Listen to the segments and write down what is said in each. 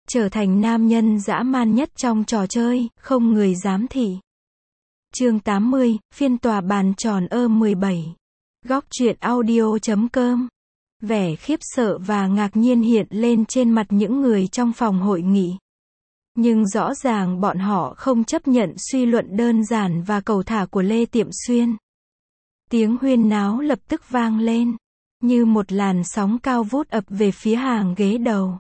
trở thành nam nhân dã man nhất trong trò chơi, không người dám thị. Chương 80, phiên tòa bàn tròn 17. Góc truyện audio.com. Vẻ khiếp sợ và ngạc nhiên hiện lên trên mặt những người trong phòng hội nghị. Nhưng rõ ràng bọn họ không chấp nhận suy luận đơn giản và cầu thả của Lê Tiệm Xuyên. Tiếng huyên náo lập tức vang lên, như một làn sóng cao vút ập về phía hàng ghế đầu.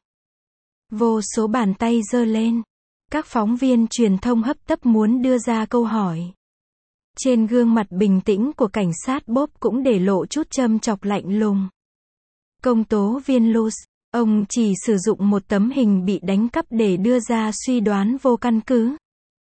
Vô số bàn tay giơ lên. Các phóng viên truyền thông hấp tấp muốn đưa ra câu hỏi. Trên gương mặt bình tĩnh của cảnh sát Bob cũng để lộ chút châm chọc lạnh lùng. Công tố viên Luz, ông chỉ sử dụng một tấm hình bị đánh cắp để đưa ra suy đoán vô căn cứ.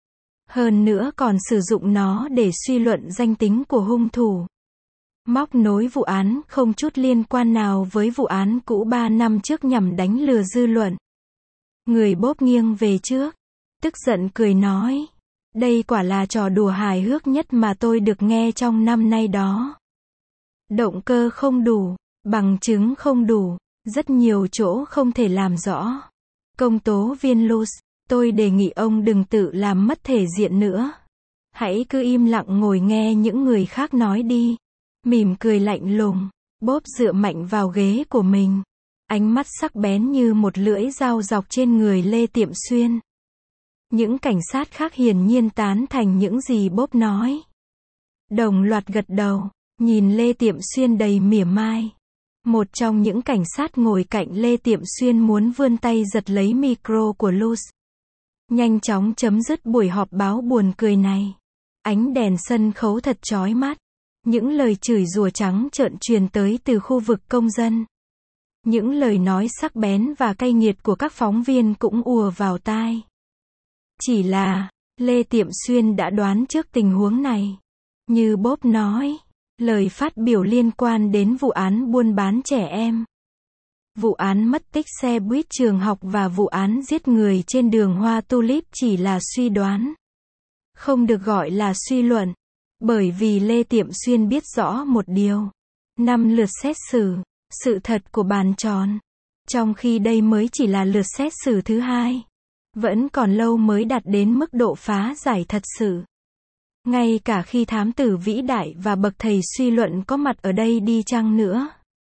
Hơn nữa còn sử dụng nó để suy luận danh tính của hung thủ. Móc nối vụ án không chút liên quan nào với vụ án cũ 3 năm trước nhằm đánh lừa dư luận. Người Bob nghiêng về trước, tức giận cười nói. Đây quả là trò đùa hài hước nhất mà tôi được nghe trong năm nay đó. Động cơ không đủ, bằng chứng không đủ, rất nhiều chỗ không thể làm rõ. Công tố viên Luz, tôi đề nghị ông đừng tự làm mất thể diện nữa. Hãy cứ im lặng ngồi nghe những người khác nói đi. Mỉm cười lạnh lùng, Bob dựa mạnh vào ghế của mình. Ánh mắt sắc bén như một lưỡi dao dọc trên người Lê Tiệm Xuyên. Những cảnh sát khác hiển nhiên tán thành những gì Bob nói. Đồng loạt gật đầu, nhìn Lê Tiệm Xuyên đầy mỉa mai. Một trong những cảnh sát ngồi cạnh Lê Tiệm Xuyên muốn vươn tay giật lấy micro của Luz. Nhanh chóng chấm dứt buổi họp báo buồn cười này. Ánh đèn sân khấu thật chói mắt. Những lời chửi rủa trắng trợn truyền tới từ khu vực công dân. Những lời nói sắc bén và cay nghiệt của các phóng viên cũng ùa vào tai. Chỉ là, Lê Tiệm Xuyên đã đoán trước tình huống này. Như Bob nói, lời phát biểu liên quan đến vụ án buôn bán trẻ em, vụ án mất tích xe buýt trường học và vụ án giết người trên đường Hoa Tulip chỉ là suy đoán. Không được gọi là suy luận. Bởi vì Lê Tiệm Xuyên biết rõ một điều. 5 lượt xét xử, sự thật của bàn tròn. Trong khi đây mới chỉ là lượt xét xử thứ 2. Vẫn còn lâu mới đạt đến mức độ phá giải thật sự. Ngay cả khi thám tử vĩ đại và bậc thầy suy luận có mặt ở đây đi chăng nữa,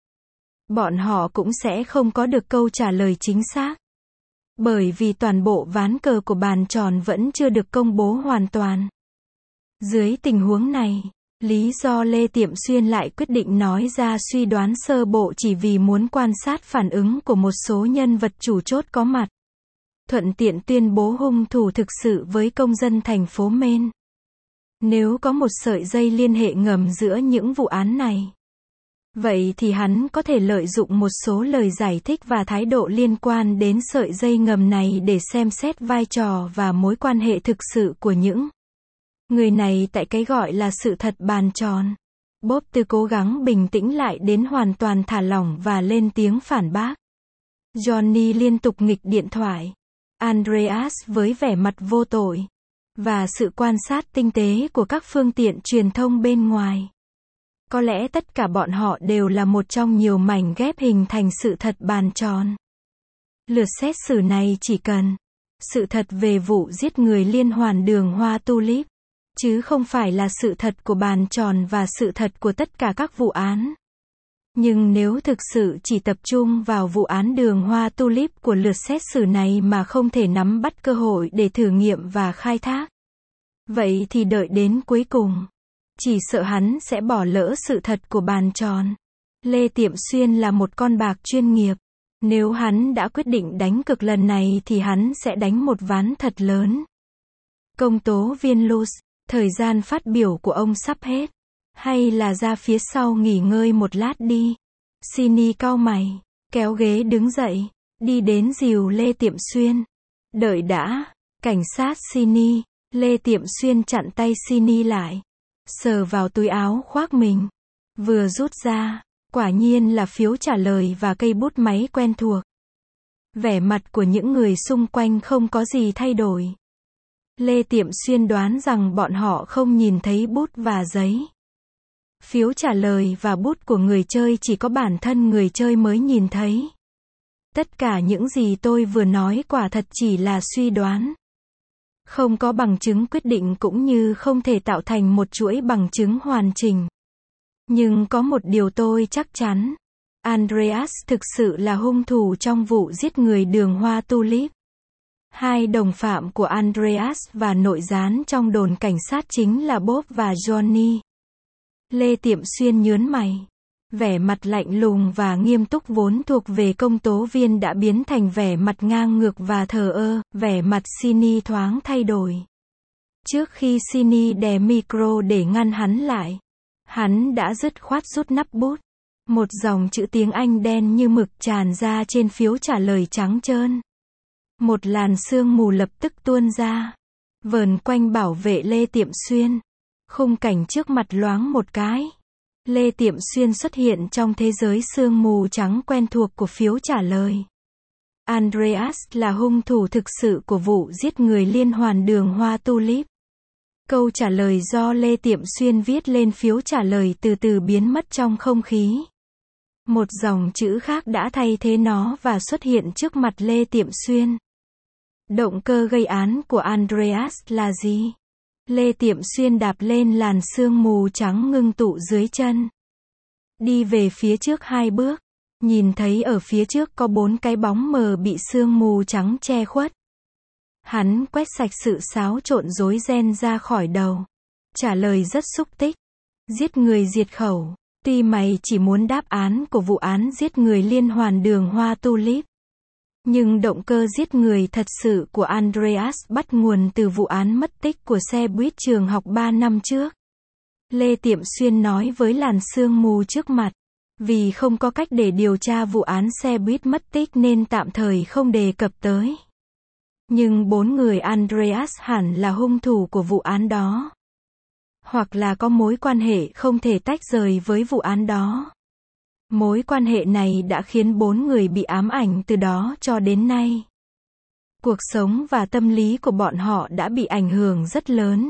bọn họ cũng sẽ không có được câu trả lời chính xác. Bởi vì toàn bộ ván cờ của bàn tròn vẫn chưa được công bố hoàn toàn. Dưới tình huống này, lý do Lê Tiệm Xuyên lại quyết định nói ra suy đoán sơ bộ chỉ vì muốn quan sát phản ứng của một số nhân vật chủ chốt có mặt. Thuận tiện tuyên bố hung thủ thực sự với công dân thành phố Maine. Nếu có một sợi dây liên hệ ngầm giữa những vụ án này, vậy thì hắn có thể lợi dụng một số lời giải thích và thái độ liên quan đến sợi dây ngầm này để xem xét vai trò và mối quan hệ thực sự của những người này tại cái gọi là sự thật bàn tròn. Bob từ cố gắng bình tĩnh lại đến hoàn toàn thả lỏng và lên tiếng phản bác. Johnny liên tục nghịch điện thoại. Andreas với vẻ mặt vô tội. Và sự quan sát tinh tế của các phương tiện truyền thông bên ngoài. Có lẽ tất cả bọn họ đều là một trong nhiều mảnh ghép hình thành sự thật bàn tròn. Lượt xét xử này chỉ cần sự thật về vụ giết người liên hoàn đường Hoa Tulip, chứ không phải là sự thật của bàn tròn và sự thật của tất cả các vụ án. Nhưng nếu thực sự chỉ tập trung vào vụ án đường Hoa Tulip của lượt xét xử này mà không thể nắm bắt cơ hội để thử nghiệm và khai thác, vậy thì đợi đến cuối cùng, chỉ sợ hắn sẽ bỏ lỡ sự thật của bàn tròn. Lê Tiệm Xuyên là một con bạc chuyên nghiệp. Nếu hắn đã quyết định đánh cược lần này thì hắn sẽ đánh một ván thật lớn. Công tố viên Luz, thời gian phát biểu của ông sắp hết. Hay là ra phía sau nghỉ ngơi một lát đi. Sini cau mày, kéo ghế đứng dậy, đi đến dìu Lê Tiệm Xuyên. Đợi đã, cảnh sát Sini. Lê Tiệm Xuyên chặn tay Sini lại, sờ vào túi áo khoác mình. Vừa rút ra, quả nhiên là phiếu trả lời và cây bút máy quen thuộc. Vẻ mặt của những người xung quanh không có gì thay đổi. Lê Tiệm Xuyên đoán rằng bọn họ không nhìn thấy bút và giấy. Phiếu trả lời và bút của người chơi chỉ có bản thân người chơi mới nhìn thấy. Tất cả những gì tôi vừa nói quả thật chỉ là suy đoán. Không có bằng chứng quyết định cũng như không thể tạo thành một chuỗi bằng chứng hoàn chỉnh. Nhưng có một điều tôi chắc chắn. Andreas thực sự là hung thủ trong vụ giết người đường hoa tulip. Hai đồng phạm của Andreas và nội gián trong đồn cảnh sát chính là Bob và Johnny. Lê Tiệm Xuyên nhớn mày. Vẻ mặt lạnh lùng và nghiêm túc vốn thuộc về công tố viên đã biến thành vẻ mặt ngang ngược và thờ ơ, vẻ mặt Sini thoáng thay đổi. Trước khi Sini đè micro để ngăn hắn lại, hắn đã dứt khoát rút nắp bút. Một dòng chữ tiếng Anh đen như mực tràn ra trên phiếu trả lời trắng trơn. Một làn sương mù lập tức tuôn ra, vờn quanh bảo vệ Lê Tiệm Xuyên. Khung cảnh trước mặt loáng một cái. Lê Tiệm Xuyên xuất hiện trong thế giới sương mù trắng quen thuộc của phiếu trả lời. Andreas là hung thủ thực sự của vụ giết người liên hoàn đường hoa tulip. Câu trả lời do Lê Tiệm Xuyên viết lên phiếu trả lời từ từ biến mất trong không khí. Một dòng chữ khác đã thay thế nó và xuất hiện trước mặt Lê Tiệm Xuyên. Động cơ gây án của Andreas là gì? Lê Tiệm Xuyên đạp lên làn sương mù trắng ngưng tụ dưới chân. Đi về phía trước 2 bước. Nhìn thấy ở phía trước có 4 cái bóng mờ bị sương mù trắng che khuất. Hắn quét sạch sự xáo trộn rối ren ra khỏi đầu. Trả lời rất xúc tích. Giết người diệt khẩu. Tuy mày chỉ muốn đáp án của vụ án giết người liên hoàn đường hoa tulip. Nhưng động cơ giết người thật sự của Andreas bắt nguồn từ vụ án mất tích của xe buýt trường học 3 năm trước. Lê Tiệm Xuyên nói với làn sương mù trước mặt. Vì không có cách để điều tra vụ án xe buýt mất tích nên tạm thời không đề cập tới. Nhưng 4 người Andreas hẳn là hung thủ của vụ án đó. Hoặc là có mối quan hệ không thể tách rời với vụ án đó. Mối quan hệ này đã khiến 4 người bị ám ảnh từ đó cho đến nay. Cuộc sống và tâm lý của bọn họ đã bị ảnh hưởng rất lớn.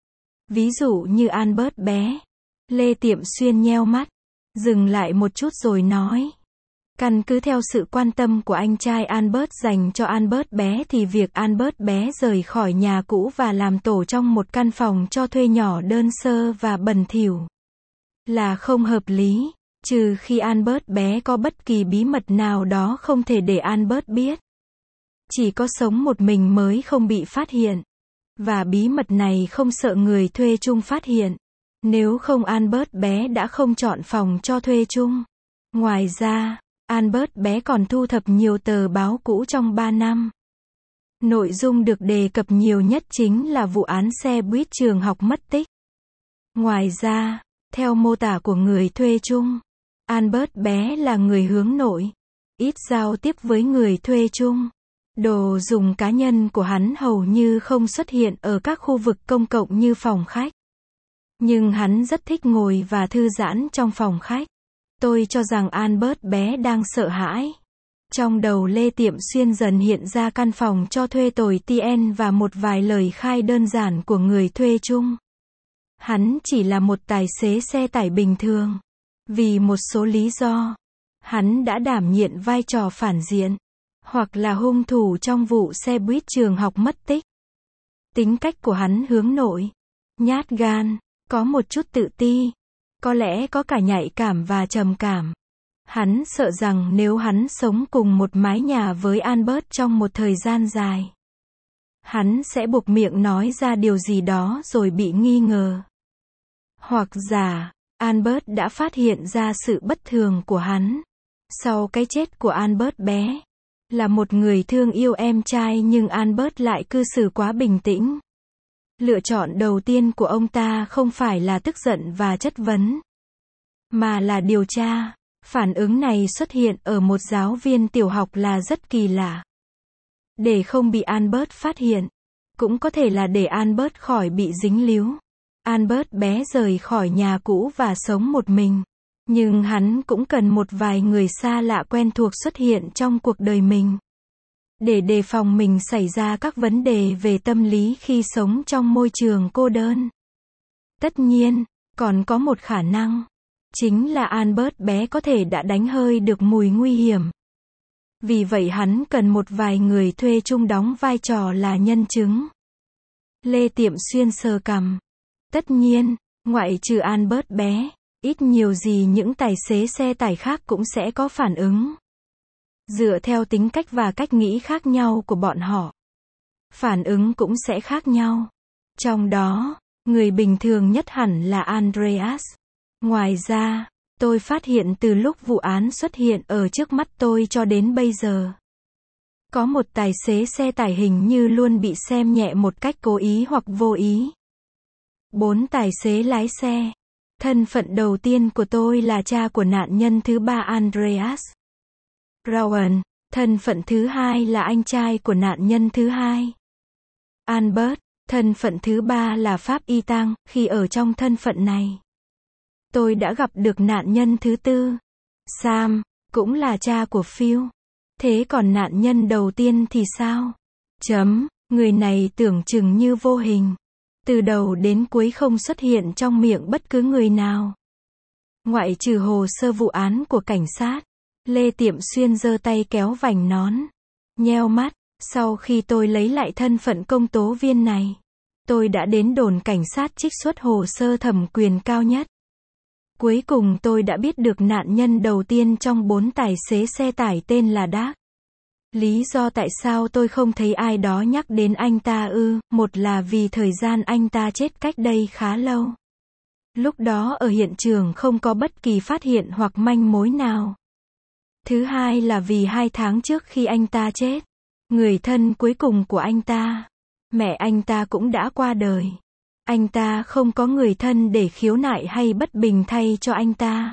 Ví dụ như Albert bé. Lê Tiệm Xuyên nheo mắt, dừng lại một chút rồi nói. Căn cứ theo sự quan tâm của anh trai Albert dành cho Albert bé thì việc Albert bé rời khỏi nhà cũ và làm tổ trong một căn phòng cho thuê nhỏ đơn sơ và bẩn thỉu là không hợp lý. Trừ khi Albert bé có bất kỳ bí mật nào đó không thể để Albert biết. Chỉ có sống một mình mới không bị phát hiện. Và bí mật này không sợ người thuê chung phát hiện. Nếu không Albert bé đã không chọn phòng cho thuê chung. Ngoài ra, Albert bé còn thu thập nhiều tờ báo cũ trong 3 năm. Nội dung được đề cập nhiều nhất chính là vụ án xe buýt trường học mất tích. Ngoài ra, theo mô tả của người thuê chung, Albert bé là người hướng nội, ít giao tiếp với người thuê chung. Đồ dùng cá nhân của hắn hầu như không xuất hiện ở các khu vực công cộng như phòng khách. Nhưng hắn rất thích ngồi và thư giãn trong phòng khách. Tôi cho rằng Albert bé đang sợ hãi. Trong đầu Lê Tiệm Xuyên dần hiện ra căn phòng cho thuê tồi TN và một vài lời khai đơn giản của người thuê chung. Hắn chỉ là một tài xế xe tải bình thường. Vì một số lý do, hắn đã đảm nhiệm vai trò phản diện, hoặc là hung thủ trong vụ xe buýt trường học mất tích. Tính cách của hắn hướng nội, nhát gan, có một chút tự ti, có lẽ có cả nhạy cảm và trầm cảm. Hắn sợ rằng nếu hắn sống cùng một mái nhà với Albert trong một thời gian dài, hắn sẽ buộc miệng nói ra điều gì đó rồi bị nghi ngờ. Hoặc giả, Albert đã phát hiện ra sự bất thường của hắn. Sau cái chết của Albert bé, là một người thương yêu em trai nhưng Albert lại cư xử quá bình tĩnh. Lựa chọn đầu tiên của ông ta không phải là tức giận và chất vấn, mà là điều tra. Phản ứng này xuất hiện ở một giáo viên tiểu học là rất kỳ lạ. Để không bị Albert phát hiện, cũng có thể là để Albert khỏi bị dính líu. Albert bé rời khỏi nhà cũ và sống một mình. Nhưng hắn cũng cần một vài người xa lạ quen thuộc xuất hiện trong cuộc đời mình. Để đề phòng mình xảy ra các vấn đề về tâm lý khi sống trong môi trường cô đơn. Tất nhiên, còn có một khả năng. Chính là Albert bé có thể đã đánh hơi được mùi nguy hiểm. Vì vậy hắn cần một vài người thuê chung đóng vai trò là nhân chứng. Lê Tiệm Xuyên sờ cằm. Tất nhiên, ngoại trừ Albert bé, ít nhiều gì những tài xế xe tải khác cũng sẽ có phản ứng. Dựa theo tính cách và cách nghĩ khác nhau của bọn họ, phản ứng cũng sẽ khác nhau. Trong đó, người bình thường nhất hẳn là Andreas. Ngoài ra, tôi phát hiện từ lúc vụ án xuất hiện ở trước mắt tôi cho đến bây giờ, có một tài xế xe tải hình như luôn bị xem nhẹ một cách cố ý hoặc vô ý. 4 tài xế lái xe. Thân phận đầu tiên của tôi là cha của nạn nhân thứ 3 Andreas Rowan. Thân phận thứ 2 là anh trai của nạn nhân thứ 2 Albert. Thân phận thứ 3 là pháp y tang. Khi ở trong thân phận này, tôi đã gặp được nạn nhân thứ 4 Sam, cũng là cha của Phil. Thế còn nạn nhân đầu tiên thì sao? Người này tưởng chừng như vô hình. Từ đầu đến cuối không xuất hiện trong miệng bất cứ người nào. Ngoại trừ hồ sơ vụ án của cảnh sát. Lê Tiệm Xuyên giơ tay kéo vành nón. Nheo mắt. Sau khi tôi lấy lại thân phận công tố viên này, tôi đã đến đồn cảnh sát trích xuất hồ sơ thẩm quyền cao nhất. Cuối cùng tôi đã biết được nạn nhân đầu tiên trong 4 tài xế xe tải tên là Dark. Lý do tại sao tôi không thấy ai đó nhắc đến anh ta một là vì thời gian anh ta chết cách đây khá lâu. Lúc đó ở hiện trường không có bất kỳ phát hiện hoặc manh mối nào. Thứ hai là vì 2 tháng trước khi anh ta chết, người thân cuối cùng của anh ta, mẹ anh ta cũng đã qua đời. Anh ta không có người thân để khiếu nại hay bất bình thay cho anh ta.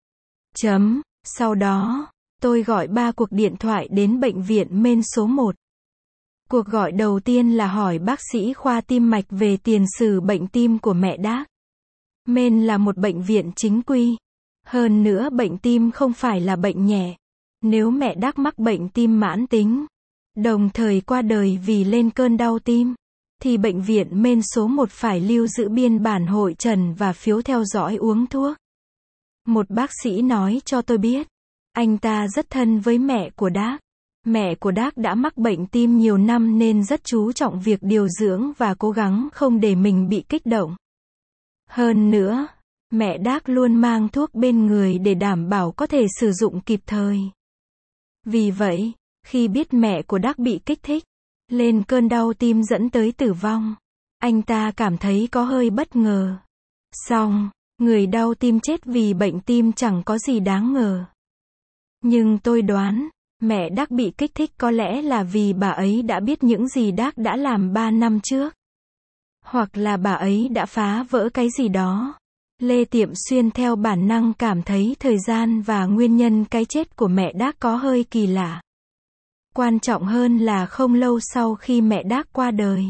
Sau đó, tôi gọi 3 cuộc điện thoại đến bệnh viện Maine số 1. Cuộc gọi đầu tiên là hỏi bác sĩ khoa tim mạch về tiền sử bệnh tim của mẹ Dark. Maine là một bệnh viện chính quy. Hơn nữa bệnh tim không phải là bệnh nhẹ. Nếu mẹ Dark mắc bệnh tim mãn tính, đồng thời qua đời vì lên cơn đau tim, thì bệnh viện Maine số 1 phải lưu giữ biên bản hội chẩn và phiếu theo dõi uống thuốc. Một bác sĩ nói cho tôi biết, anh ta rất thân với mẹ của Dark. Mẹ của Dark đã mắc bệnh tim nhiều năm nên rất chú trọng việc điều dưỡng và cố gắng không để mình bị kích động. Hơn nữa, mẹ Dark luôn mang thuốc bên người để đảm bảo có thể sử dụng kịp thời. Vì vậy, khi biết mẹ của Dark bị kích thích, lên cơn đau tim dẫn tới tử vong, anh ta cảm thấy có hơi bất ngờ. Song, người đau tim chết vì bệnh tim chẳng có gì đáng ngờ. Nhưng tôi đoán, mẹ Dark bị kích thích có lẽ là vì bà ấy đã biết những gì Dark đã làm 3 năm trước. Hoặc là bà ấy đã phá vỡ cái gì đó. Lê Tiệm Xuyên theo bản năng cảm thấy thời gian và nguyên nhân cái chết của mẹ Dark có hơi kỳ lạ. Quan trọng hơn là không lâu sau khi mẹ Dark qua đời,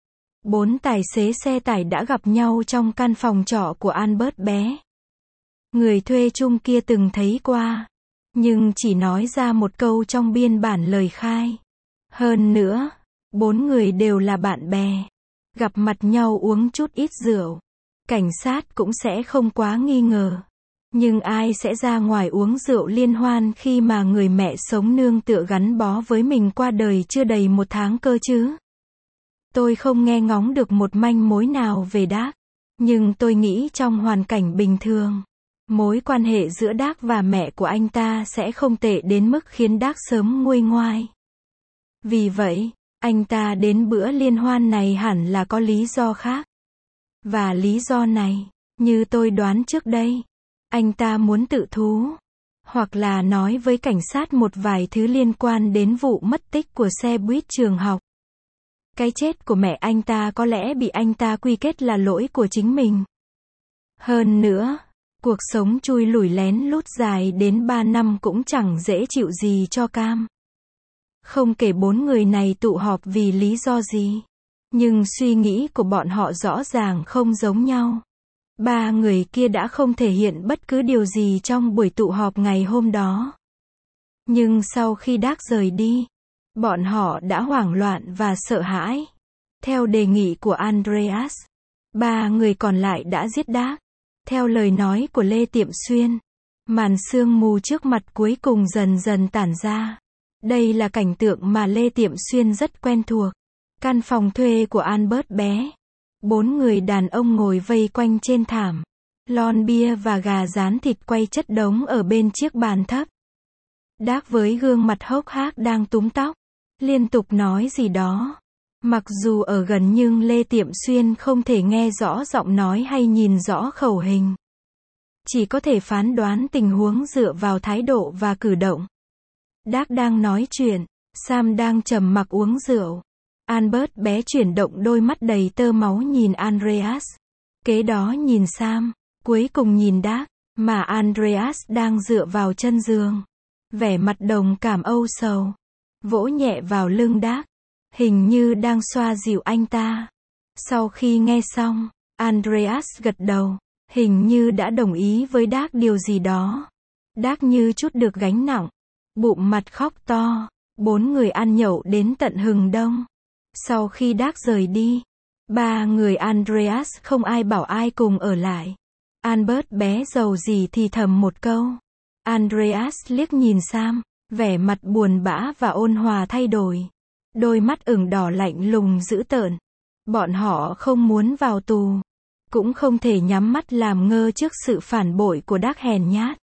4 tài xế xe tải đã gặp nhau trong căn phòng trọ của Albert bé. Người thuê chung kia từng thấy qua, nhưng chỉ nói ra một câu trong biên bản lời khai. Hơn nữa, 4 người đều là bạn bè, gặp mặt nhau uống chút ít rượu. Cảnh sát cũng sẽ không quá nghi ngờ. Nhưng ai sẽ ra ngoài uống rượu liên hoan khi mà người mẹ sống nương tựa gắn bó với mình qua đời chưa đầy 1 tháng cơ chứ? Tôi không nghe ngóng được một manh mối nào về Dark. Nhưng tôi nghĩ trong hoàn cảnh bình thường, mối quan hệ giữa Dark và mẹ của anh ta sẽ không tệ đến mức khiến Dark sớm nguôi ngoai. Vì vậy, anh ta đến bữa liên hoan này hẳn là có lý do khác. Và lý do này, như tôi đoán trước đây, anh ta muốn tự thú, hoặc là nói với cảnh sát một vài thứ liên quan đến vụ mất tích của xe buýt trường học. Cái chết của mẹ anh ta có lẽ bị anh ta quy kết là lỗi của chính mình. Hơn nữa, cuộc sống chui lủi lén lút dài đến 3 năm cũng chẳng dễ chịu gì cho Cam. Không kể 4 người này tụ họp vì lý do gì, nhưng suy nghĩ của bọn họ rõ ràng không giống nhau. 3 người kia đã không thể hiện bất cứ điều gì trong buổi tụ họp ngày hôm đó. Nhưng sau khi Dark rời đi, bọn họ đã hoảng loạn và sợ hãi. Theo đề nghị của Andreas, 3 người còn lại đã giết Dark. Theo lời nói của Lê Tiệm Xuyên, màn sương mù trước mặt cuối cùng dần dần tản ra. Đây là cảnh tượng mà Lê Tiệm Xuyên rất quen thuộc. Căn phòng thuê của Albert bé. 4 người đàn ông ngồi vây quanh trên thảm. Lon bia và gà rán thịt quay chất đống ở bên chiếc bàn thấp. Đác với gương mặt hốc hác đang túm tóc. Liên tục nói gì đó. Mặc dù ở gần nhưng Lê Tiệm Xuyên không thể nghe rõ giọng nói hay nhìn rõ khẩu hình. Chỉ có thể phán đoán tình huống dựa vào thái độ và cử động. Đác đang nói chuyện. Sam đang trầm mặc uống rượu. Albert bé chuyển động đôi mắt đầy tơ máu nhìn Andreas. Kế đó nhìn Sam. Cuối cùng nhìn Đác. Mà Andreas đang dựa vào chân giường. Vẻ mặt đồng cảm âu sầu. Vỗ nhẹ vào lưng Đác. Hình như đang xoa dịu anh ta. Sau khi nghe xong, Andreas gật đầu. Hình như đã đồng ý với Đác điều gì đó. Đác như chút được gánh nặng. Bụm mặt khóc to. 4 người ăn nhậu đến tận hừng đông. Sau khi Đác rời đi, 3 người Andreas không ai bảo ai cùng ở lại. Albert bé giàu gì thì thầm một câu. Andreas liếc nhìn Sam, vẻ mặt buồn bã và ôn hòa thay đổi. Đôi mắt ửng đỏ lạnh lùng dữ tợn. Bọn họ không muốn vào tù. Cũng không thể nhắm mắt làm ngơ trước sự phản bội của Đác hèn nhát.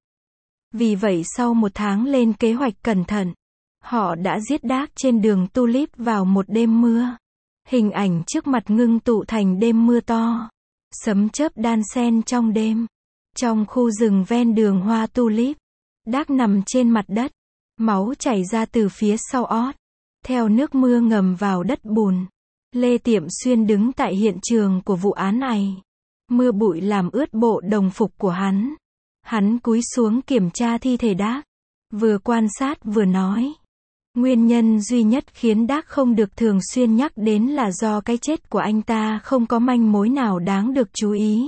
Vì vậy sau 1 tháng lên kế hoạch cẩn thận, họ đã giết Đác trên đường Tulip vào một đêm mưa. Hình ảnh trước mặt ngưng tụ thành đêm mưa to. Sấm chớp đan xen trong đêm. Trong khu rừng ven đường hoa Tulip, Đác nằm trên mặt đất. Máu chảy ra từ phía sau ót. Theo nước mưa ngầm vào đất bùn. Lê Tiệm Xuyên đứng tại hiện trường của vụ án này. Mưa bụi làm ướt bộ đồng phục của hắn. Hắn cúi xuống kiểm tra thi thể Đác. Vừa quan sát vừa nói. Nguyên nhân duy nhất khiến Đác không được thường xuyên nhắc đến là do cái chết của anh ta không có manh mối nào đáng được chú ý.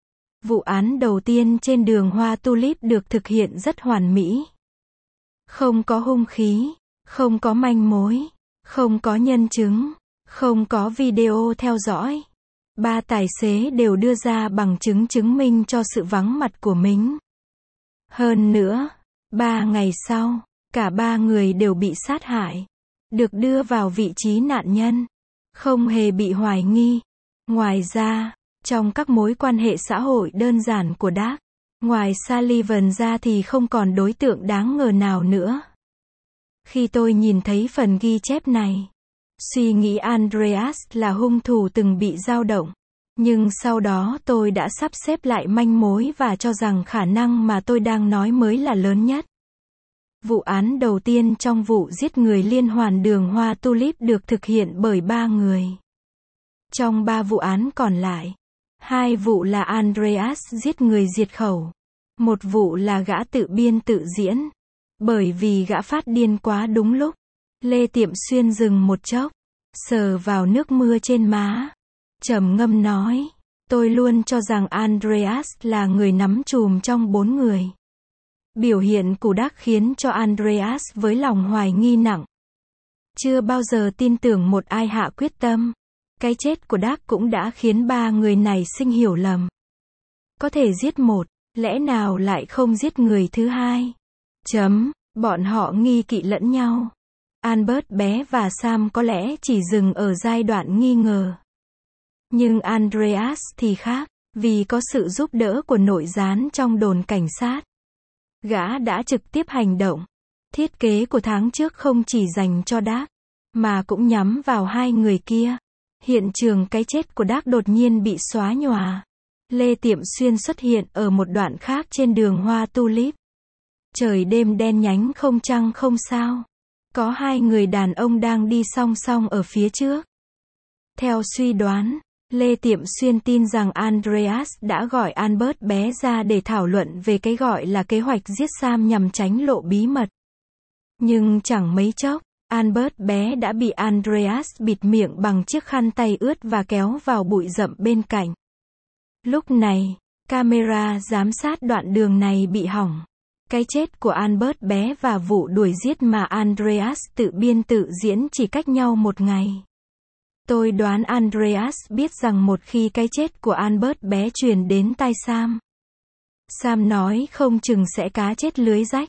Vụ án đầu tiên trên đường hoa Tulip được thực hiện rất hoàn mỹ. Không có hung khí, không có manh mối, không có nhân chứng, không có video theo dõi. 3 tài xế đều đưa ra bằng chứng chứng minh cho sự vắng mặt của mình. Hơn nữa, 3 ngày sau, cả 3 người đều bị sát hại, được đưa vào vị trí nạn nhân, không hề bị hoài nghi. Ngoài ra, trong các mối quan hệ xã hội đơn giản của Đác, ngoài Sullivan ra thì không còn đối tượng đáng ngờ nào nữa. Khi tôi nhìn thấy phần ghi chép này, suy nghĩ Andreas là hung thủ từng bị dao động. Nhưng sau đó tôi đã sắp xếp lại manh mối và cho rằng khả năng mà tôi đang nói mới là lớn nhất. Vụ án đầu tiên trong vụ giết người liên hoàn đường hoa Tulip được thực hiện bởi 3 người. Trong 3 vụ án còn lại, 2 vụ là Andreas giết người diệt khẩu. 1 vụ là gã tự biên tự diễn. Bởi vì gã phát điên quá đúng lúc. Lê Tiệm Xuyên dừng một chốc, sờ vào nước mưa trên má. Trầm ngâm nói, tôi luôn cho rằng Andreas là người nắm chùm trong 4 người. Biểu hiện của Đác khiến cho Andreas với lòng hoài nghi nặng. Chưa bao giờ tin tưởng một ai hạ quyết tâm. Cái chết của Đác cũng đã khiến 3 người này sinh hiểu lầm. Có thể giết một, lẽ nào lại không giết người thứ hai? Bọn họ nghi kỵ lẫn nhau. Albert bé và Sam có lẽ chỉ dừng ở giai đoạn nghi ngờ. Nhưng Andreas thì khác, vì có sự giúp đỡ của nội gián trong đồn cảnh sát. Gã đã trực tiếp hành động. Thiết kế của tháng trước không chỉ dành cho Đác, mà cũng nhắm vào 2 người kia. Hiện trường cái chết của Đác đột nhiên bị xóa nhòa. Lê Tiệm Xuyên xuất hiện ở một đoạn khác trên đường hoa Tulip. Trời đêm đen nhánh không trăng không sao. Có 2 người đàn ông đang đi song song ở phía trước. Theo suy đoán, Lê Tiệm Xuyên tin rằng Andreas đã gọi Albert bé ra để thảo luận về cái gọi là kế hoạch giết Sam nhằm tránh lộ bí mật. Nhưng chẳng mấy chốc, Albert bé đã bị Andreas bịt miệng bằng chiếc khăn tay ướt và kéo vào bụi rậm bên cạnh. Lúc này, camera giám sát đoạn đường này bị hỏng. Cái chết của Albert bé và vụ đuổi giết mà Andreas tự biên tự diễn chỉ cách nhau 1 ngày. Tôi đoán Andreas biết rằng một khi cái chết của Albert bé truyền đến tai Sam, Sam nói không chừng sẽ cá chết lưới rách.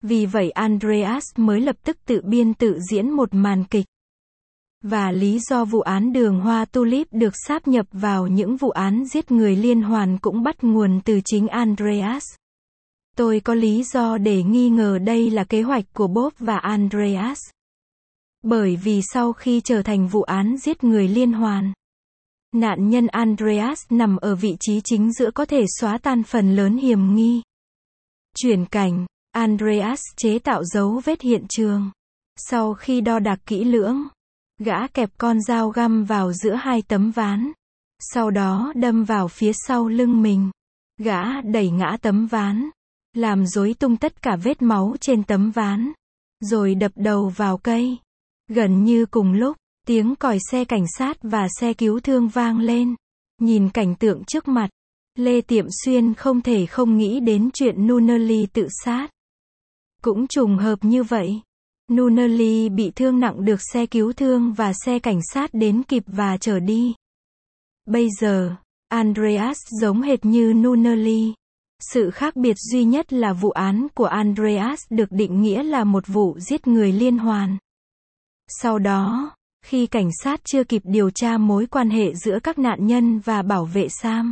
Vì vậy Andreas mới lập tức tự biên tự diễn một màn kịch. Và lý do vụ án đường hoa tulip được sáp nhập vào những vụ án giết người liên hoàn cũng bắt nguồn từ chính Andreas. Tôi có lý do để nghi ngờ đây là kế hoạch của Bob và Andreas. Bởi vì sau khi trở thành vụ án giết người liên hoàn, nạn nhân Andreas nằm ở vị trí chính giữa có thể xóa tan phần lớn hiểm nghi. Chuyển cảnh, Andreas chế tạo dấu vết hiện trường. Sau khi đo đạc kỹ lưỡng, gã kẹp con dao găm vào giữa hai tấm ván. Sau đó đâm vào phía sau lưng mình. Gã đẩy ngã tấm ván, làm rối tung tất cả vết máu trên tấm ván, rồi đập đầu vào cây. Gần như cùng lúc, tiếng còi xe cảnh sát và xe cứu thương vang lên. Nhìn cảnh tượng trước mặt, Lê Tiệm Xuyên không thể không nghĩ đến chuyện Nunnally tự sát. Cũng trùng hợp như vậy, Nunnally bị thương nặng được xe cứu thương và xe cảnh sát đến kịp và chở đi. Bây giờ, Andreas giống hệt như Nunnally. Sự khác biệt duy nhất là vụ án của Andreas được định nghĩa là một vụ giết người liên hoàn. Sau đó, khi cảnh sát chưa kịp điều tra mối quan hệ giữa các nạn nhân và bảo vệ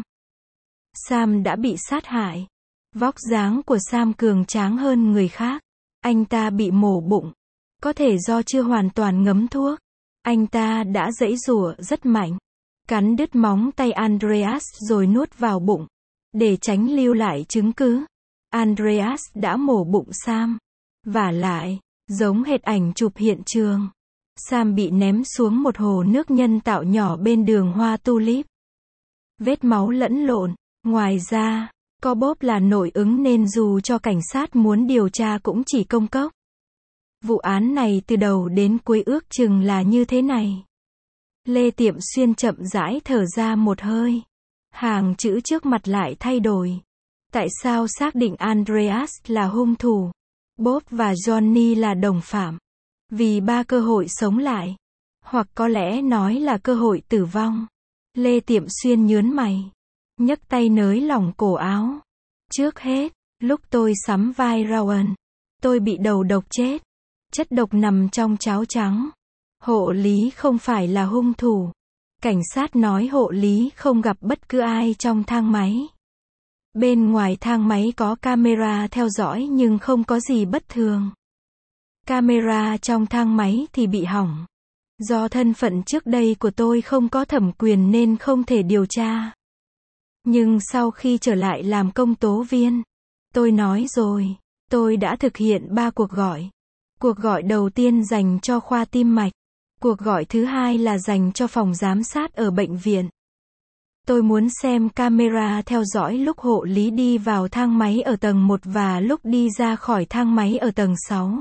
Sam đã bị sát hại. Vóc dáng của Sam cường tráng hơn người khác. Anh ta bị mổ bụng. Có thể do chưa hoàn toàn ngấm thuốc. Anh ta đã giãy giụa rất mạnh, cắn đứt móng tay Andreas rồi nuốt vào bụng. Để tránh lưu lại chứng cứ, Andreas đã mổ bụng Sam. Vả lại, giống hệt ảnh chụp hiện trường, Sam bị ném xuống một hồ nước nhân tạo nhỏ bên đường hoa tulip. Vết máu lẫn lộn. Ngoài ra, có Bob là nội ứng nên dù cho cảnh sát muốn điều tra cũng chỉ công cốc. Vụ án này từ đầu đến cuối ước chừng là như thế này. Lê Tiệm Xuyên chậm rãi thở ra một hơi. Hàng chữ trước mặt lại thay đổi. Tại sao xác định Andreas là hung thủ? Bob và Johnny là đồng phạm. Vì 3 cơ hội sống lại. Hoặc có lẽ nói là cơ hội tử vong. Lê Tiệm Xuyên nhớn mày, nhấc tay nới lỏng cổ áo. Trước hết, lúc tôi sắm vai Rowan, tôi bị đầu độc chết. Chất độc nằm trong cháo trắng. Hộ lý không phải là hung thủ. Cảnh sát nói hộ lý không gặp bất cứ ai trong thang máy. Bên ngoài thang máy có camera theo dõi nhưng không có gì bất thường. Camera trong thang máy thì bị hỏng. Do thân phận trước đây của tôi không có thẩm quyền nên không thể điều tra. Nhưng sau khi trở lại làm công tố viên, tôi nói rồi, tôi đã thực hiện 3 cuộc gọi. Cuộc gọi đầu tiên dành cho khoa tim mạch. Cuộc gọi thứ hai là dành cho phòng giám sát ở bệnh viện. Tôi muốn xem camera theo dõi lúc hộ lý đi vào thang máy ở tầng 1 và lúc đi ra khỏi thang máy ở tầng 6.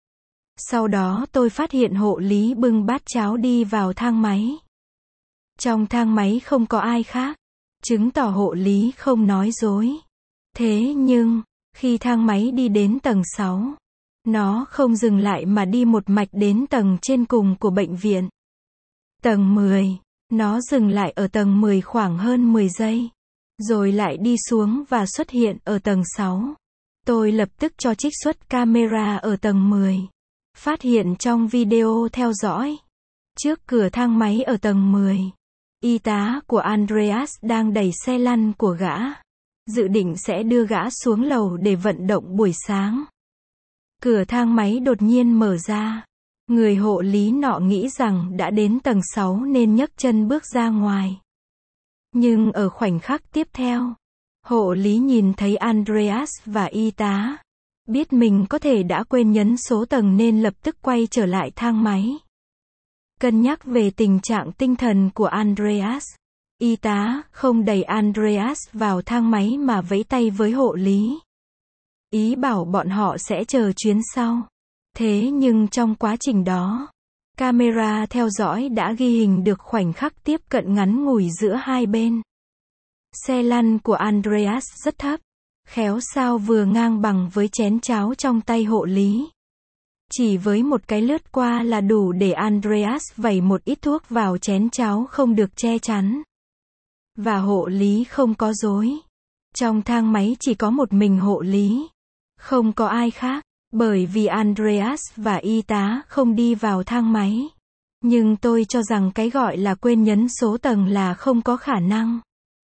Sau đó tôi phát hiện hộ lý bưng bát cháo đi vào thang máy. Trong thang máy không có ai khác, chứng tỏ hộ lý không nói dối. Thế nhưng, khi thang máy đi đến tầng 6, nó không dừng lại mà đi một mạch đến tầng trên cùng của bệnh viện. Tầng 10. Nó dừng lại ở tầng 10 khoảng hơn 10 giây. Rồi lại đi xuống và xuất hiện ở tầng 6. Tôi lập tức cho trích xuất camera ở tầng 10. Phát hiện trong video theo dõi. Trước cửa thang máy ở tầng 10, y tá của Andreas đang đẩy xe lăn của gã. Dự định sẽ đưa gã xuống lầu để vận động buổi sáng. Cửa thang máy đột nhiên mở ra. Người hộ lý nọ nghĩ rằng đã đến tầng 6 nên nhấc chân bước ra ngoài. Nhưng ở khoảnh khắc tiếp theo, hộ lý nhìn thấy Andreas và y tá. Biết mình có thể đã quên nhấn số tầng nên lập tức quay trở lại thang máy. Cân nhắc về tình trạng tinh thần của Andreas, y tá không đẩy Andreas vào thang máy mà vẫy tay với hộ lý. Ý bảo bọn họ sẽ chờ chuyến sau. Thế nhưng trong quá trình đó, camera theo dõi đã ghi hình được khoảnh khắc tiếp cận ngắn ngủi giữa hai bên. Xe lăn của Andreas rất thấp, khéo sao vừa ngang bằng với chén cháo trong tay hộ lý. Chỉ với một cái lướt qua là đủ để Andreas vẩy một ít thuốc vào chén cháo không được che chắn. Và hộ lý không có dối. Trong thang máy chỉ có một mình hộ lý. Không có ai khác. Bởi vì Andreas và y tá không đi vào thang máy. Nhưng tôi cho rằng cái gọi là quên nhấn số tầng là không có khả năng.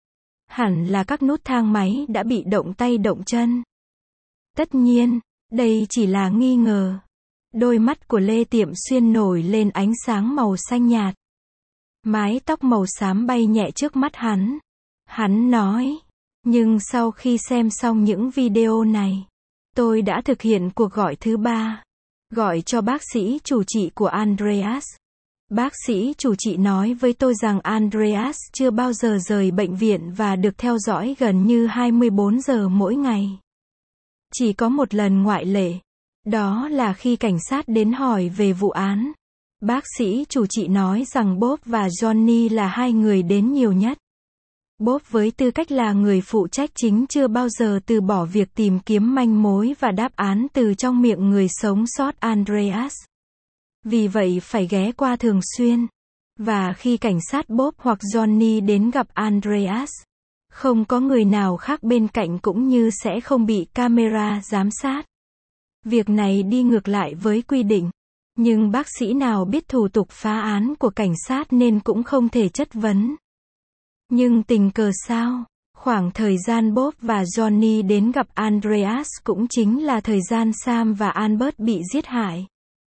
Hẳn là các nút thang máy đã bị động tay động chân. Tất nhiên, đây chỉ là nghi ngờ. Đôi mắt của Lê Tiệm Xuyên nổi lên ánh sáng màu xanh nhạt. Mái tóc màu xám bay nhẹ trước mắt hắn. Hắn nói, nhưng sau khi xem xong những video này, tôi đã thực hiện cuộc gọi thứ 3. Gọi cho bác sĩ chủ trị của Andreas. Bác sĩ chủ trị nói với tôi rằng Andreas chưa bao giờ rời bệnh viện và được theo dõi gần như 24 giờ mỗi ngày. Chỉ có một lần ngoại lệ. Đó là khi cảnh sát đến hỏi về vụ án. Bác sĩ chủ trị nói rằng Bob và Johnny là hai người đến nhiều nhất. Bob với tư cách là người phụ trách chính chưa bao giờ từ bỏ việc tìm kiếm manh mối và đáp án từ trong miệng người sống sót Andreas. Vì vậy phải ghé qua thường xuyên. Và khi cảnh sát Bob hoặc Johnny đến gặp Andreas, không có người nào khác bên cạnh cũng như sẽ không bị camera giám sát. Việc này đi ngược lại với quy định. Nhưng bác sĩ nào biết thủ tục phá án của cảnh sát nên cũng không thể chất vấn. Nhưng tình cờ sao? Khoảng thời gian Bob và Johnny đến gặp Andreas cũng chính là thời gian Sam và Albert bị giết hại.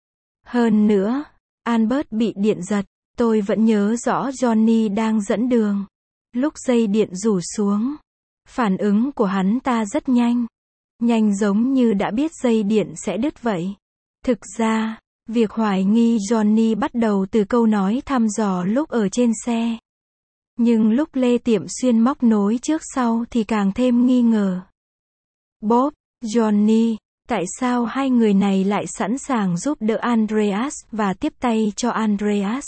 Hơn nữa, Albert bị điện giật. Tôi vẫn nhớ rõ Johnny đang dẫn đường. Lúc dây điện rủ xuống, phản ứng của hắn ta rất nhanh. Nhanh giống như đã biết dây điện sẽ đứt vậy. Thực ra, việc hoài nghi Johnny bắt đầu từ câu nói thăm dò lúc ở trên xe. Nhưng lúc Lê Tiệm Xuyên móc nối trước sau thì càng thêm nghi ngờ. Bob, Johnny, tại sao hai người này lại sẵn sàng giúp đỡ Andreas và tiếp tay cho Andreas?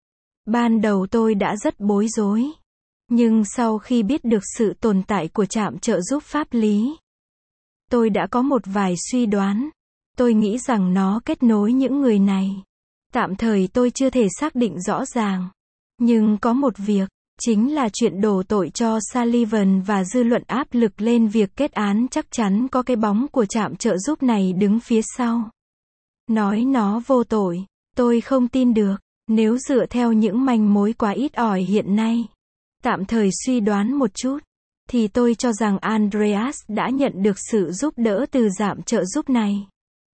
Ban đầu tôi đã rất bối rối. Nhưng sau khi biết được sự tồn tại của trạm trợ giúp pháp lý, tôi đã có một vài suy đoán. Tôi nghĩ rằng nó kết nối những người này. Tạm thời tôi chưa thể xác định rõ ràng. Nhưng có một việc, chính là chuyện đổ tội cho Sullivan và dư luận áp lực lên việc kết án chắc chắn có cái bóng của trạm trợ giúp này đứng phía sau. Nói nó vô tội, tôi không tin được. Nếu dựa theo những manh mối quá ít ỏi hiện nay, tạm thời suy đoán một chút, thì tôi cho rằng Andreas đã nhận được sự giúp đỡ từ trạm trợ giúp này.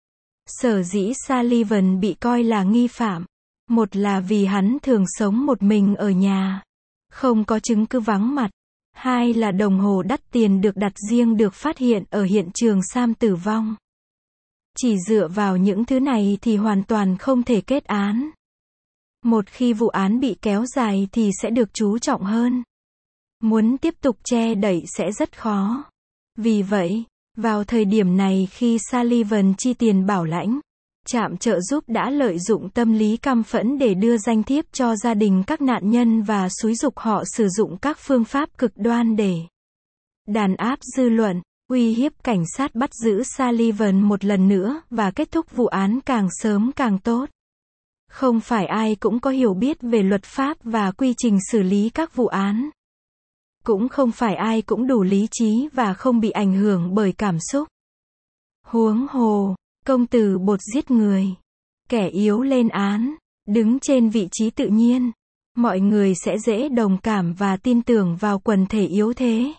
Sở dĩ Sullivan bị coi là nghi phạm, một là vì hắn thường sống một mình ở nhà, không có chứng cứ vắng mặt. Hai là đồng hồ đắt tiền được đặt riêng được phát hiện ở hiện trường Sam tử vong. Chỉ dựa vào những thứ này thì hoàn toàn không thể kết án. Một khi vụ án bị kéo dài thì sẽ được chú trọng hơn. Muốn tiếp tục che đậy sẽ rất khó. Vì vậy, vào thời điểm này khi Sullivan chi tiền bảo lãnh, trạm trợ giúp đã lợi dụng tâm lý căm phẫn để đưa danh thiếp cho gia đình các nạn nhân và xúi giục họ sử dụng các phương pháp cực đoan để đàn áp dư luận, uy hiếp cảnh sát bắt giữ Sullivan một lần nữa và kết thúc vụ án càng sớm càng tốt. Không phải ai cũng có hiểu biết về luật pháp và quy trình xử lý các vụ án. Cũng không phải ai cũng đủ lý trí và không bị ảnh hưởng bởi cảm xúc. Huống hồ, công tử bột giết người, kẻ yếu lên án, đứng trên vị trí tự nhiên, mọi người sẽ dễ đồng cảm và tin tưởng vào quần thể yếu thế.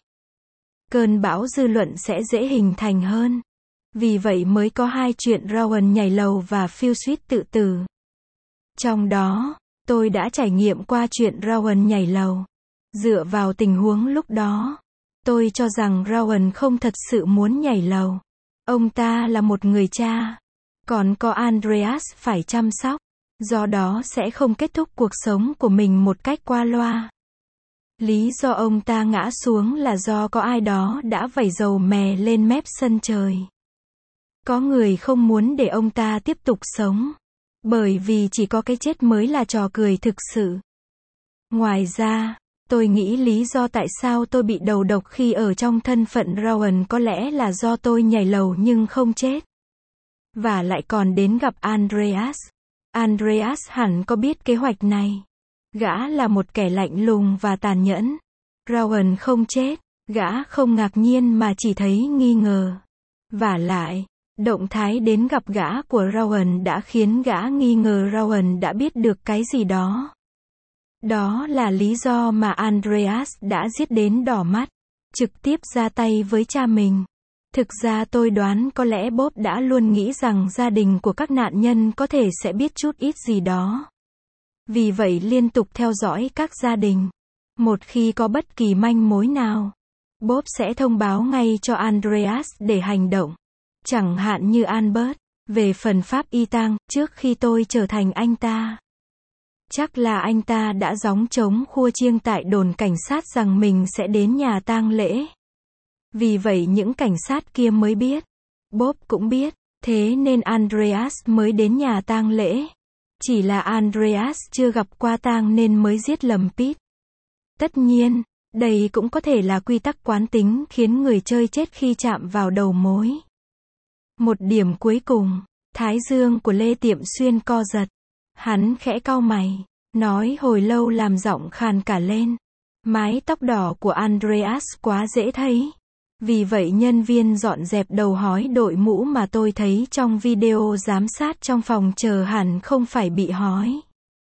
Cơn bão dư luận sẽ dễ hình thành hơn. Vì vậy mới có hai chuyện Rowan nhảy lầu và Phil suýt tự tử. Trong đó, tôi đã trải nghiệm qua chuyện Rowan nhảy lầu. Dựa vào tình huống lúc đó, tôi cho rằng Rowan không thật sự muốn nhảy lầu. Ông ta là một người cha. Còn có Andreas phải chăm sóc. Do đó sẽ không kết thúc cuộc sống của mình một cách qua loa. Lý do ông ta ngã xuống là do có ai đó đã vẩy dầu mè lên mép sân trời. Có người không muốn để ông ta tiếp tục sống. Bởi vì chỉ có cái chết mới là trò cười thực sự. Ngoài ra, tôi nghĩ lý do tại sao tôi bị đầu độc khi ở trong thân phận Rowan có lẽ là do tôi nhảy lầu nhưng không chết. Và lại còn đến gặp Andreas. Andreas hẳn có biết kế hoạch này. Gã là một kẻ lạnh lùng và tàn nhẫn. Rowan không chết, gã không ngạc nhiên mà chỉ thấy nghi ngờ. Vả lại, Động thái đến gặp gã của Rowan đã khiến gã nghi ngờ Rowan đã biết được cái gì đó. Đó là lý do mà Andreas đã giết đến đỏ mắt, trực tiếp ra tay với cha mình. Thực ra tôi đoán có lẽ Bob đã luôn nghĩ rằng gia đình của các nạn nhân có thể sẽ biết chút ít gì đó. Vì vậy liên tục theo dõi các gia đình. Một khi có bất kỳ manh mối nào, Bob sẽ thông báo ngay cho Andreas để hành động. Chẳng hạn như Albert, về phần pháp y tang, trước khi tôi trở thành anh ta. Chắc là anh ta đã gióng trống khua chiêng tại đồn cảnh sát rằng mình sẽ đến nhà tang lễ. Vì vậy những cảnh sát kia mới biết. Bob cũng biết, thế nên Andreas mới đến nhà tang lễ. Chỉ là Andreas chưa gặp qua tang nên mới giết lầm Pete. Tất nhiên, đây cũng có thể là quy tắc quán tính khiến người chơi chết khi chạm vào đầu mối. Một điểm cuối cùng, thái dương của Lê Tiệm Xuyên co giật. Hắn khẽ cau mày, nói hồi lâu làm giọng khàn cả lên. Mái tóc đỏ của Andreas quá dễ thấy. Vì vậy nhân viên dọn dẹp đầu hói đội mũ mà tôi thấy trong video giám sát trong phòng chờ hẳn không phải bị hói,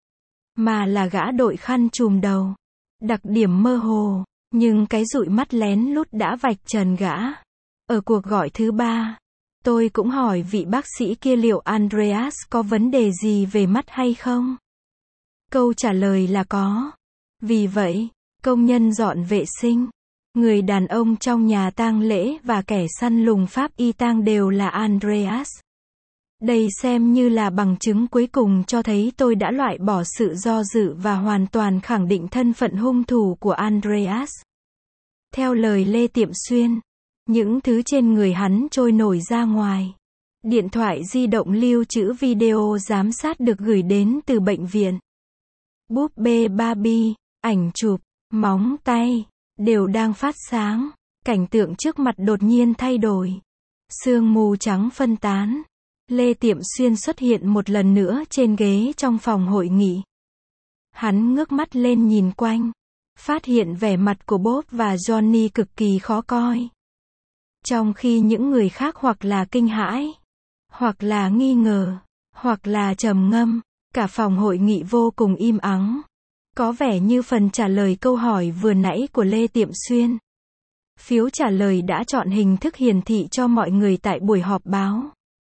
mà là gã đội khăn trùm đầu. Đặc điểm mơ hồ, nhưng cái dụi mắt lén lút đã vạch trần gã. Ở cuộc gọi thứ 3, tôi cũng hỏi vị bác sĩ kia liệu Andreas có vấn đề gì về mắt hay không. Câu trả lời là có. Vì vậy, công nhân dọn vệ sinh, người đàn ông trong nhà tang lễ và kẻ săn lùng pháp y tang đều là Andreas. Đây xem như là bằng chứng cuối cùng cho thấy tôi đã loại bỏ sự do dự và hoàn toàn khẳng định thân phận hung thủ của Andreas. Theo lời Lê Tiệm Xuyên, những thứ trên người hắn trôi nổi ra ngoài. Điện thoại di động lưu trữ video giám sát được gửi đến từ bệnh viện. Búp bê Barbie, ảnh chụp, móng tay, đều đang phát sáng. Cảnh tượng trước mặt đột nhiên thay đổi. Sương mù trắng phân tán. Lê Tiệm Xuyên xuất hiện một lần nữa trên ghế trong phòng hội nghị. Hắn ngước mắt lên nhìn quanh, phát hiện vẻ mặt của Bob và Johnny cực kỳ khó coi. Trong khi những người khác hoặc là kinh hãi, hoặc là nghi ngờ, hoặc là trầm ngâm, cả phòng hội nghị vô cùng im ắng. Có vẻ như phần trả lời câu hỏi vừa nãy của Lê Tiệm Xuyên. Phiếu trả lời đã chọn hình thức hiển thị cho mọi người tại buổi họp báo.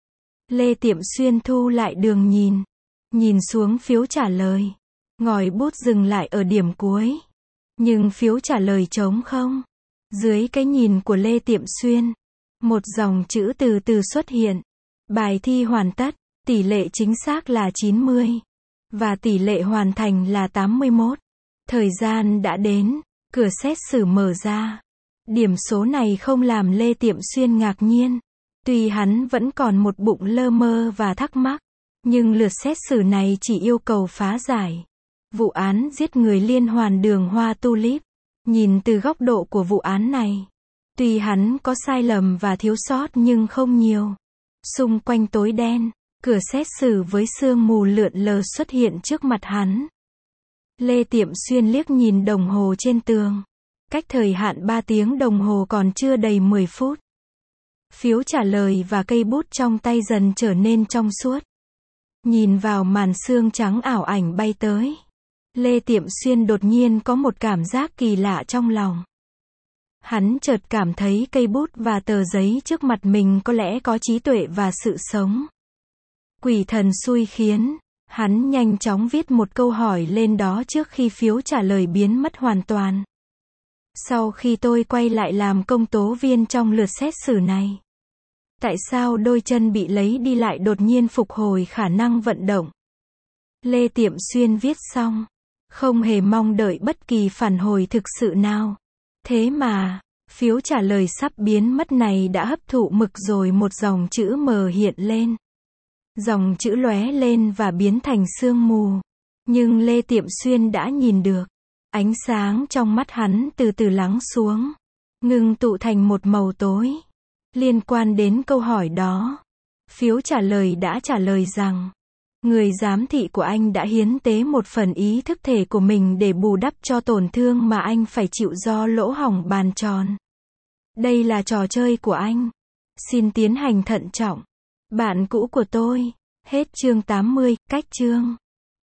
Lê Tiệm Xuyên thu lại đường nhìn xuống phiếu trả lời. Ngòi bút dừng lại ở điểm cuối. Nhưng phiếu trả lời trống không. Dưới cái nhìn của Lê Tiệm Xuyên, một dòng chữ từ từ xuất hiện. Bài thi hoàn tất, tỷ lệ chính xác là 90. Và tỷ lệ hoàn thành là 81. Thời gian đã đến, cửa xét xử mở ra. Điểm số này không làm Lê Tiệm Xuyên ngạc nhiên. Tuy hắn vẫn còn một bụng lơ mơ và thắc mắc, nhưng lượt xét xử này chỉ yêu cầu phá giải vụ án giết người liên hoàn đường Hoa Tulip. Nhìn từ góc độ của vụ án này, tuy hắn có sai lầm và thiếu sót nhưng không nhiều. Xung quanh tối đen, cửa xét xử với sương mù lượn lờ xuất hiện trước mặt hắn. Lê Tiệm Xuyên liếc nhìn đồng hồ trên tường. Cách thời hạn 3 tiếng đồng hồ còn chưa đầy 10 phút. Phiếu trả lời và cây bút trong tay dần trở nên trong suốt. Nhìn vào màn sương trắng ảo ảnh bay tới, Lê Tiệm Xuyên đột nhiên có một cảm giác kỳ lạ trong lòng. Hắn chợt cảm thấy cây bút và tờ giấy trước mặt mình có lẽ có trí tuệ và sự sống. Quỷ thần xui khiến, hắn nhanh chóng viết một câu hỏi lên đó trước khi phiếu trả lời biến mất hoàn toàn. Sau khi tôi quay lại làm công tố viên trong lượt xét xử này, tại sao đôi chân bị lấy đi lại đột nhiên phục hồi khả năng vận động? Lê Tiệm Xuyên viết xong, không hề mong đợi bất kỳ phản hồi thực sự nào. Thế mà, phiếu trả lời sắp biến mất này đã hấp thụ mực rồi một dòng chữ mờ hiện lên. Dòng chữ lóe lên và biến thành sương mù. Nhưng Lê Tiệm Xuyên đã nhìn được. Ánh sáng trong mắt hắn từ từ lắng xuống, ngưng tụ thành một màu tối. Liên quan đến câu hỏi đó, phiếu trả lời đã trả lời rằng, người giám thị của anh đã hiến tế một phần ý thức thể của mình để bù đắp cho tổn thương mà anh phải chịu do lỗ hổng bàn tròn. Đây là trò chơi của anh. Xin tiến hành thận trọng. Bạn cũ của tôi. Hết chương 80, cách chương